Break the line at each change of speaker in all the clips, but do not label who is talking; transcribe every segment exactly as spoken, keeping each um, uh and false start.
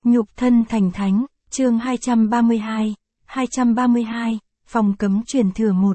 Nhục thân thành thánh, chương hai trăm ba mươi hai, hai trăm ba mươi hai, phòng cấm truyền thừa một.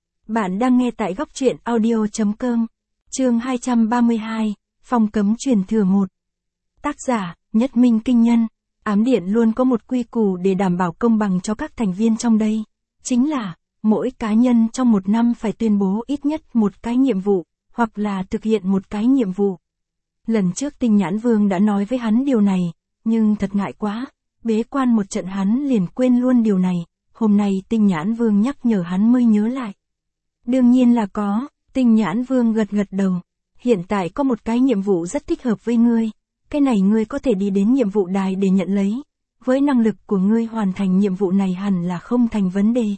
Bạn đang nghe tại góc truyện audio.com, chương hai trăm ba mươi hai, phòng cấm truyền thừa một. Tác giả, Nhất Minh Kinh Nhân. Ám điện luôn có một quy củ để đảm bảo công bằng cho các thành viên trong đây. Chính là, mỗi cá nhân trong một năm phải tuyên bố ít nhất một cái nhiệm vụ, hoặc là thực hiện một cái nhiệm vụ. Lần trước Tinh Nhãn Vương đã nói với hắn điều này, nhưng thật ngại quá, bế quan một trận hắn liền quên luôn điều này, hôm nay Tinh Nhãn Vương nhắc nhở hắn mới nhớ lại. Đương nhiên là có, Tinh Nhãn Vương gật gật đầu, hiện tại có một cái nhiệm vụ rất thích hợp với ngươi, cái này ngươi có thể đi đến nhiệm vụ đài để nhận lấy, với năng lực của ngươi hoàn thành nhiệm vụ này hẳn là không thành vấn đề.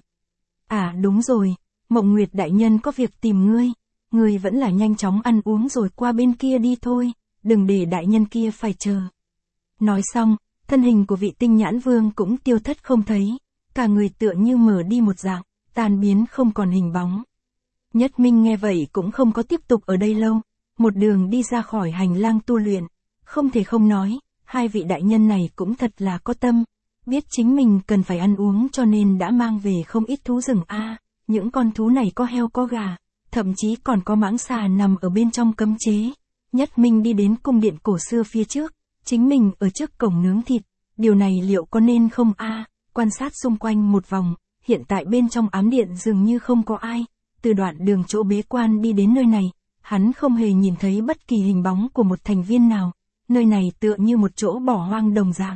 À đúng rồi, Mộng Nguyệt đại nhân có việc tìm ngươi, ngươi vẫn là nhanh chóng ăn uống rồi qua bên kia đi thôi, đừng để đại nhân kia phải chờ. Nói xong, thân hình của vị Tinh Nhãn Vương cũng tiêu thất không thấy, cả người tựa như mở đi một dạng, tan biến không còn hình bóng. Nhất Minh nghe vậy cũng không có tiếp tục ở đây lâu, một đường đi ra khỏi hành lang tu luyện, không thể không nói, hai vị đại nhân này cũng thật là có tâm, biết chính mình cần phải ăn uống cho nên đã mang về không ít thú rừng a, à, những con thú này có heo có gà, thậm chí còn có mãng xà nằm ở bên trong cấm chế. Nhất Minh đi đến cung điện cổ xưa phía trước, chính mình ở trước cổng nướng thịt, điều này liệu có nên không a? À, quan sát xung quanh một vòng, hiện tại bên trong ám điện dường như không có ai, từ đoạn đường chỗ bế quan đi đến nơi này, hắn không hề nhìn thấy bất kỳ hình bóng của một thành viên nào, nơi này tựa như một chỗ bỏ hoang đồng dạng.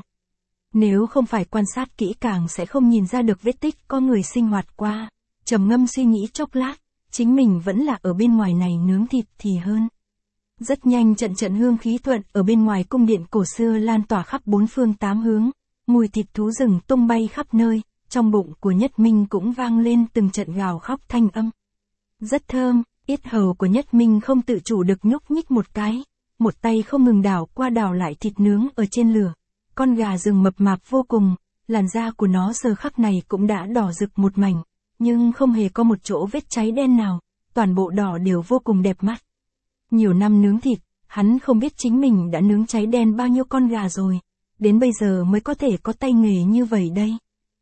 Nếu không phải quan sát kỹ càng sẽ không nhìn ra được vết tích có người sinh hoạt qua, trầm ngâm suy nghĩ chốc lát, chính mình vẫn là ở bên ngoài này nướng thịt thì hơn. Rất nhanh trận trận hương khí thuận ở bên ngoài cung điện cổ xưa lan tỏa khắp bốn phương tám hướng, mùi thịt thú rừng tung bay khắp nơi, trong bụng của Nhất Minh cũng vang lên từng trận gào khóc thanh âm. Rất thơm, yết hầu của Nhất Minh không tự chủ được nhúc nhích một cái, một tay không ngừng đảo qua đảo lại thịt nướng ở trên lửa, con gà rừng mập mạp vô cùng, làn da của nó giờ khắc này cũng đã đỏ rực một mảnh, nhưng không hề có một chỗ vết cháy đen nào, toàn bộ đỏ đều vô cùng đẹp mắt. Nhiều năm nướng thịt, hắn không biết chính mình đã nướng cháy đen bao nhiêu con gà rồi, đến bây giờ mới có thể có tay nghề như vậy đây.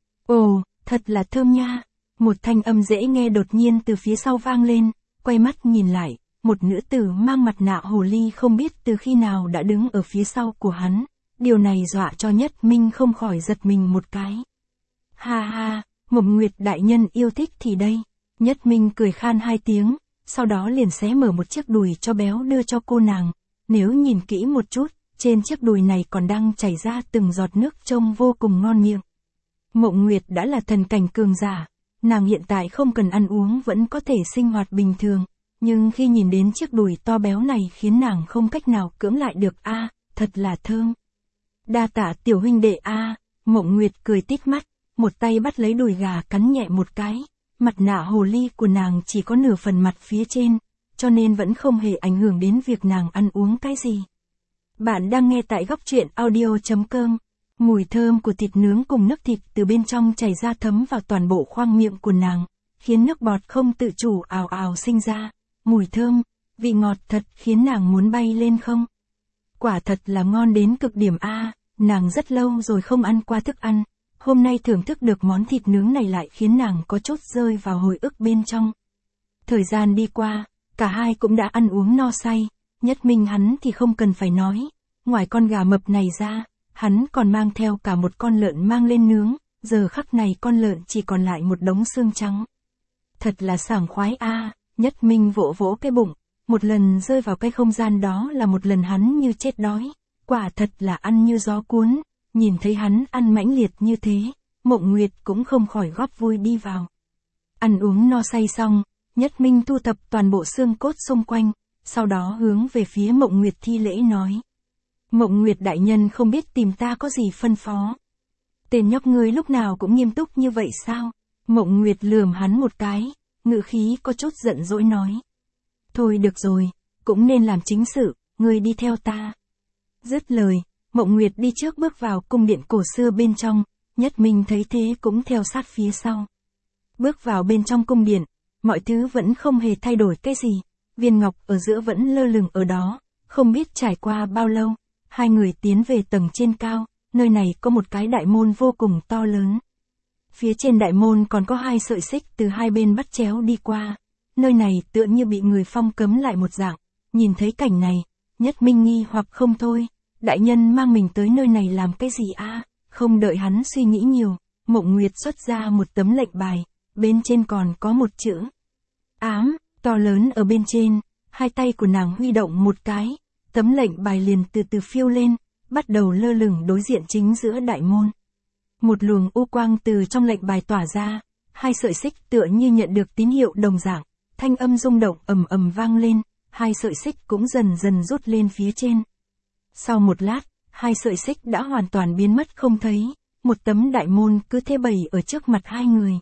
Ồ, thật là thơm nha, một thanh âm dễ nghe đột nhiên từ phía sau vang lên, quay mắt nhìn lại, một nữ tử mang mặt nạ hồ ly không biết từ khi nào đã đứng ở phía sau của hắn, điều này dọa cho Nhất Minh không khỏi giật mình một cái. Ha ha, Mộng Nguyệt đại nhân yêu thích thì đây, Nhất Minh cười khan hai tiếng. Sau đó liền xé mở một chiếc đùi cho béo đưa cho cô nàng, nếu nhìn kỹ một chút, trên chiếc đùi này còn đang chảy ra từng giọt nước trông vô cùng ngon miệng. Mộng Nguyệt đã là thần cảnh cường giả, nàng hiện tại không cần ăn uống vẫn có thể sinh hoạt bình thường, nhưng khi nhìn đến chiếc đùi to béo này khiến nàng không cách nào cưỡng lại được a, à, thật là thơm. Đa tạ tiểu huynh đệ a, à, Mộng Nguyệt cười tít mắt, một tay bắt lấy đùi gà cắn nhẹ một cái. Mặt nạ hồ ly của nàng chỉ có nửa phần mặt phía trên, cho nên vẫn không hề ảnh hưởng đến việc nàng ăn uống cái gì. Bạn đang nghe tại góc truyện audio.com, mùi thơm của thịt nướng cùng nước thịt từ bên trong chảy ra thấm vào toàn bộ khoang miệng của nàng, khiến nước bọt không tự chủ ào ào sinh ra, mùi thơm, vị ngọt thật khiến nàng muốn bay lên không. Quả thật là ngon đến cực điểm a, à, nàng rất lâu rồi không ăn qua thức ăn. Hôm nay thưởng thức được món thịt nướng này lại khiến nàng có chút rơi vào hồi ức bên trong. Thời gian đi qua, cả hai cũng đã ăn uống no say, Nhất Minh hắn thì không cần phải nói, ngoài con gà mập này ra, hắn còn mang theo cả một con lợn mang lên nướng, giờ khắc này con lợn chỉ còn lại một đống xương trắng. Thật là sảng khoái a, à, Nhất Minh vỗ vỗ cái bụng, một lần rơi vào cái không gian đó là một lần hắn như chết đói, quả thật là ăn như gió cuốn. Nhìn thấy hắn ăn mãnh liệt như thế, Mộng Nguyệt cũng không khỏi góp vui đi vào. Ăn uống no say xong, Nhất Minh thu thập toàn bộ xương cốt xung quanh, sau đó hướng về phía Mộng Nguyệt thi lễ nói. Mộng Nguyệt đại nhân không biết tìm ta có gì phân phó. Tên nhóc ngươi lúc nào cũng nghiêm túc như vậy sao? Mộng Nguyệt lườm hắn một cái, ngữ khí có chút giận dỗi nói. Thôi được rồi, cũng nên làm chính sự, ngươi đi theo ta. Dứt lời. Mộng Nguyệt đi trước bước vào cung điện cổ xưa bên trong, Nhất Minh thấy thế cũng theo sát phía sau. Bước vào bên trong cung điện, mọi thứ vẫn không hề thay đổi cái gì, viên ngọc ở giữa vẫn lơ lửng ở đó, không biết trải qua bao lâu, hai người tiến về tầng trên cao, nơi này có một cái đại môn vô cùng to lớn. Phía trên đại môn còn có hai sợi xích từ hai bên bắt chéo đi qua. Nơi này tựa như bị người phong cấm lại một dạng. Nhìn thấy cảnh này, Nhất Minh nghi hoặc không thôi. Đại nhân mang mình tới nơi này làm cái gì a? Không đợi hắn suy nghĩ nhiều, Mộng Nguyệt xuất ra một tấm lệnh bài, bên trên còn có một chữ ám, to lớn ở bên trên, hai tay của nàng huy động một cái, tấm lệnh bài liền từ từ phiêu lên, bắt đầu lơ lửng đối diện chính giữa đại môn. Một luồng u quang từ trong lệnh bài tỏa ra, hai sợi xích tựa như nhận được tín hiệu đồng dạng, thanh âm rung động ầm ầm vang lên, hai sợi xích cũng dần dần rút lên phía trên. Sau một lát, hai sợi xích đã hoàn toàn biến mất không thấy, một tấm đại môn cứ thế bày ở trước mặt hai người.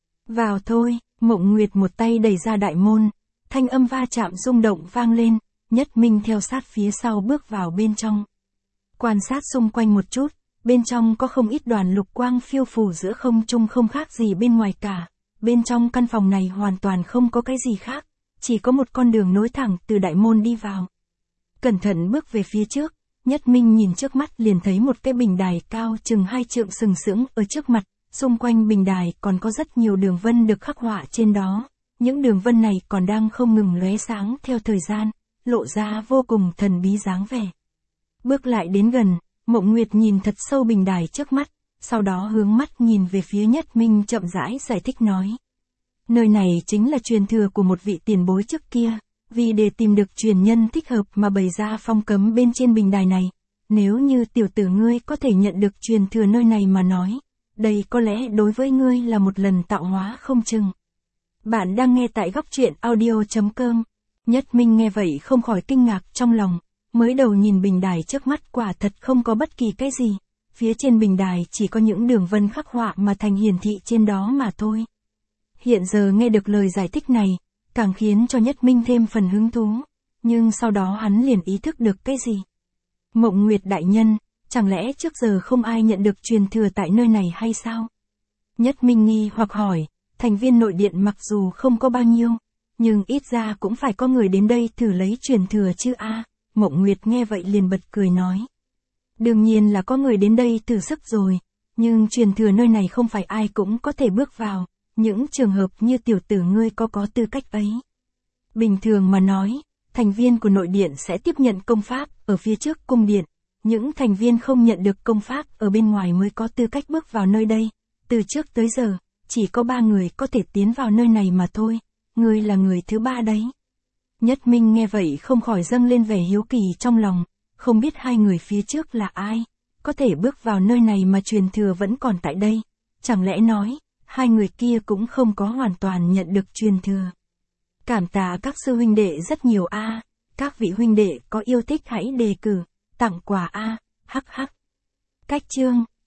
Vào thôi, Mộng Nguyệt một tay đẩy ra đại môn, thanh âm va chạm rung động vang lên, Nhất Minh theo sát phía sau bước vào bên trong. Quan sát xung quanh một chút, bên trong có không ít đoàn lục quang phiêu phù giữa không trung không khác gì bên ngoài cả. Bên trong căn phòng này hoàn toàn không có cái gì khác, chỉ có một con đường nối thẳng từ đại môn đi vào. Cẩn thận bước về phía trước, Nhất Minh nhìn trước mắt liền thấy một cái bình đài cao chừng hai trượng sừng sững ở trước mặt, xung quanh bình đài còn có rất nhiều đường vân được khắc họa trên đó. Những đường vân này còn đang không ngừng lóe sáng theo thời gian, lộ ra vô cùng thần bí dáng vẻ. Bước lại đến gần, Mộng Nguyệt nhìn thật sâu bình đài trước mắt, sau đó hướng mắt nhìn về phía Nhất Minh chậm rãi giải thích nói. Nơi này chính là truyền thừa của một vị tiền bối trước kia, vì để tìm được truyền nhân thích hợp mà bày ra phong cấm bên trên bình đài này. Nếu như tiểu tử ngươi có thể nhận được truyền thừa nơi này mà nói, đây có lẽ đối với ngươi là một lần tạo hóa không chừng. Bạn đang nghe tại góc truyện audio chấm com. Nhất Minh nghe vậy không khỏi kinh ngạc trong lòng, mới đầu nhìn bình đài trước mắt quả thật không có bất kỳ cái gì, phía trên bình đài chỉ có những đường vân khắc họa mà thành hiển thị trên đó mà thôi. Hiện giờ nghe được lời giải thích này, càng khiến cho Nhất Minh thêm phần hứng thú, nhưng sau đó hắn liền ý thức được cái gì. Mộng Nguyệt đại nhân, chẳng lẽ trước giờ không ai nhận được truyền thừa tại nơi này hay sao? Nhất Minh nghi hoặc hỏi, thành viên nội điện mặc dù không có bao nhiêu, nhưng ít ra cũng phải có người đến đây thử lấy truyền thừa chứ a. À? Mộng Nguyệt nghe vậy liền bật cười nói. Đương nhiên là có người đến đây thử sức rồi, nhưng truyền thừa nơi này không phải ai cũng có thể bước vào, những trường hợp như tiểu tử ngươi có có tư cách ấy. Bình thường mà nói, thành viên của nội điện sẽ tiếp nhận công pháp ở phía trước cung điện, những thành viên không nhận được công pháp ở bên ngoài mới có tư cách bước vào nơi đây. Từ trước tới giờ, chỉ có ba người có thể tiến vào nơi này mà thôi, ngươi là người thứ ba đấy. Nhất Minh nghe vậy không khỏi dâng lên vẻ hiếu kỳ trong lòng, không biết hai người phía trước là ai, có thể bước vào nơi này mà truyền thừa vẫn còn tại đây, chẳng lẽ nói, hai người kia cũng không có hoàn toàn nhận được truyền thừa. Cảm tạ các sư huynh đệ rất nhiều a, các vị huynh đệ có yêu thích hãy đề cử, tặng quà a, hắc hắc. Cách chương